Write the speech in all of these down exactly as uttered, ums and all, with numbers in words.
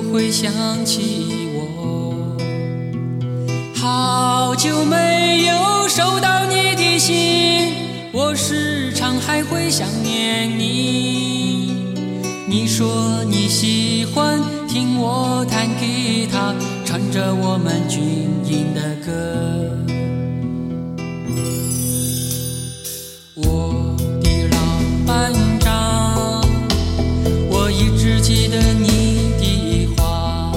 会想起我。好久没有收到你的信，我时常还会想念你。你说你喜欢听我弹吉他，唱着我们军营的歌。我的老班长，我一直记得你的话。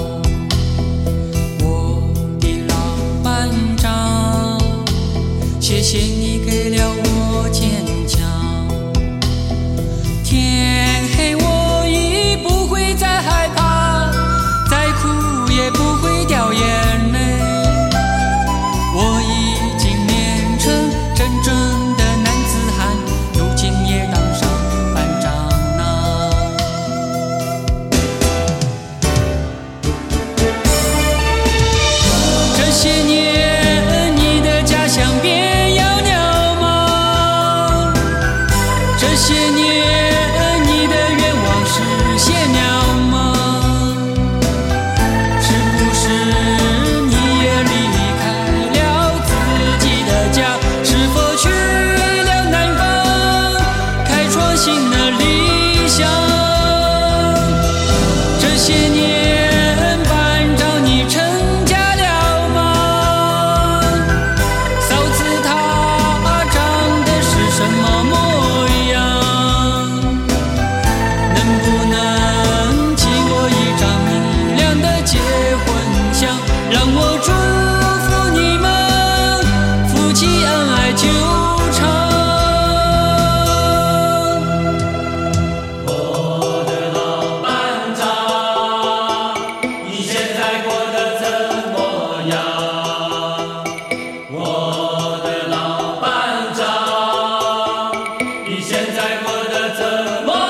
我的老班长，谢谢你给了我坚强。天黑我已不会再害怕，再哭也不会掉眼泪。我已经练成真正的男子汉，如今也当上班长啊。这些年你的家乡变样了吗？这些年你的愿望实现了吗？是不是你也离开了自己的家？是否去了南方，开创新的理想？这些年班长你成家了吗？嫂子她长得是什么模样？能不能寄我一张明亮的结婚相，让我祝福你们夫妻恩爱久长。我的老班长，你现在过得怎么样？我的老班长，你现在过得怎么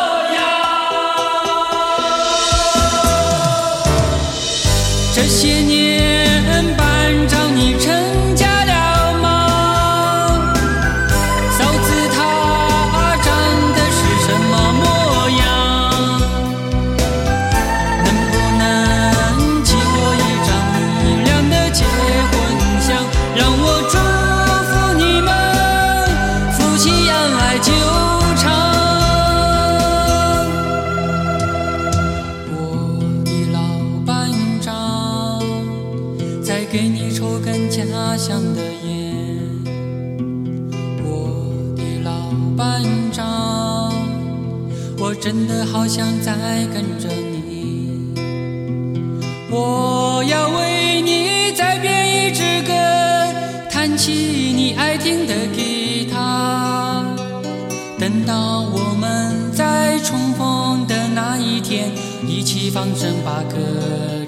这些年班长你成家了吗？嫂子她长得是什么模样？能不能寄我一张明亮的结婚相，让我祝福你们夫妻恩爱久长。我的老班长，再给你抽根家乡的烟。我的老班长，我真的好想再跟着你。我要为你再编一支歌，弹起你爱听的吉他。等到我们再重逢的那一天，一起放声把歌